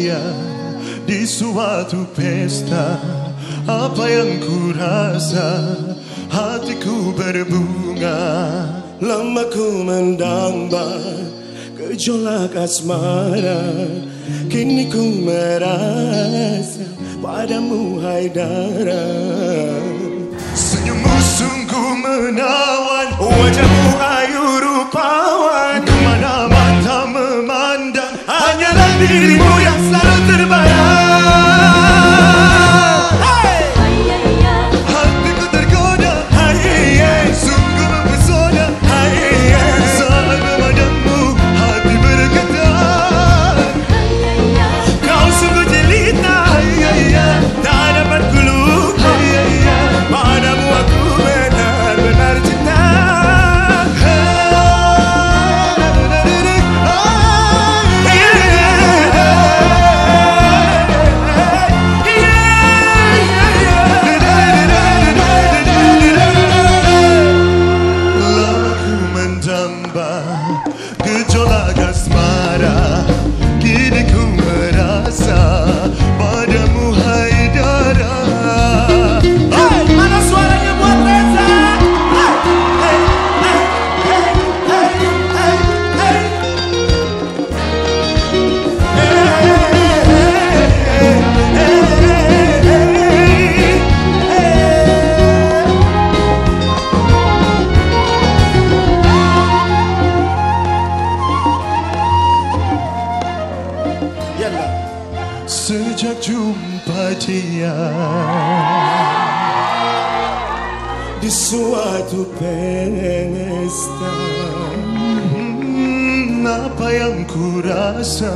simpatia di suatu pesta. Apa yang ku rasa, hatiku berbunga. Lama ku mendamba gejolak asmara, kini ku merasa padamu Haidara. Senyummu sungguh menawan, Wajahmu ayu rupawan, kemana mata memandang, hanyalah dirimu yang selalu terbayang. hatiku tergoda. Sungguh mempesona. Saat memandangmu, hati bergetar. Kau sungguh jelita, tak dapat ku lupa. Padamu aku benar-benar cinta. Lama ku mendamba gejolak asmara, kini ku merasa padamu Haidara. Hey, mana suaranya buat Reza? Hey, hey, hey, hey, hey, hey, Sejak jumpa dia di suatu pesta, apa yang ku rasa,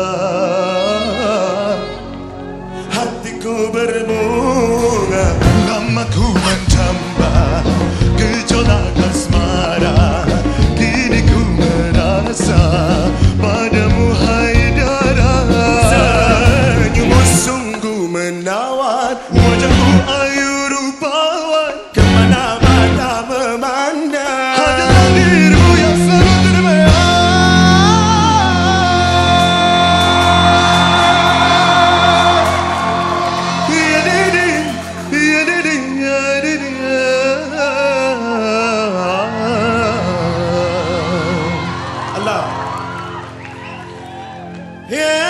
hatiku berbunga. lama ku mendamba gejolak asmara, kini ku merasa padamu Haidara. Senyummu sungguh menawan, Wajahmu ayu rupawan, kemana mata memandang, hanyalah dirimu yang selalu terbayang. Ya didi, ya didi, ya didi, Allah. Yeah.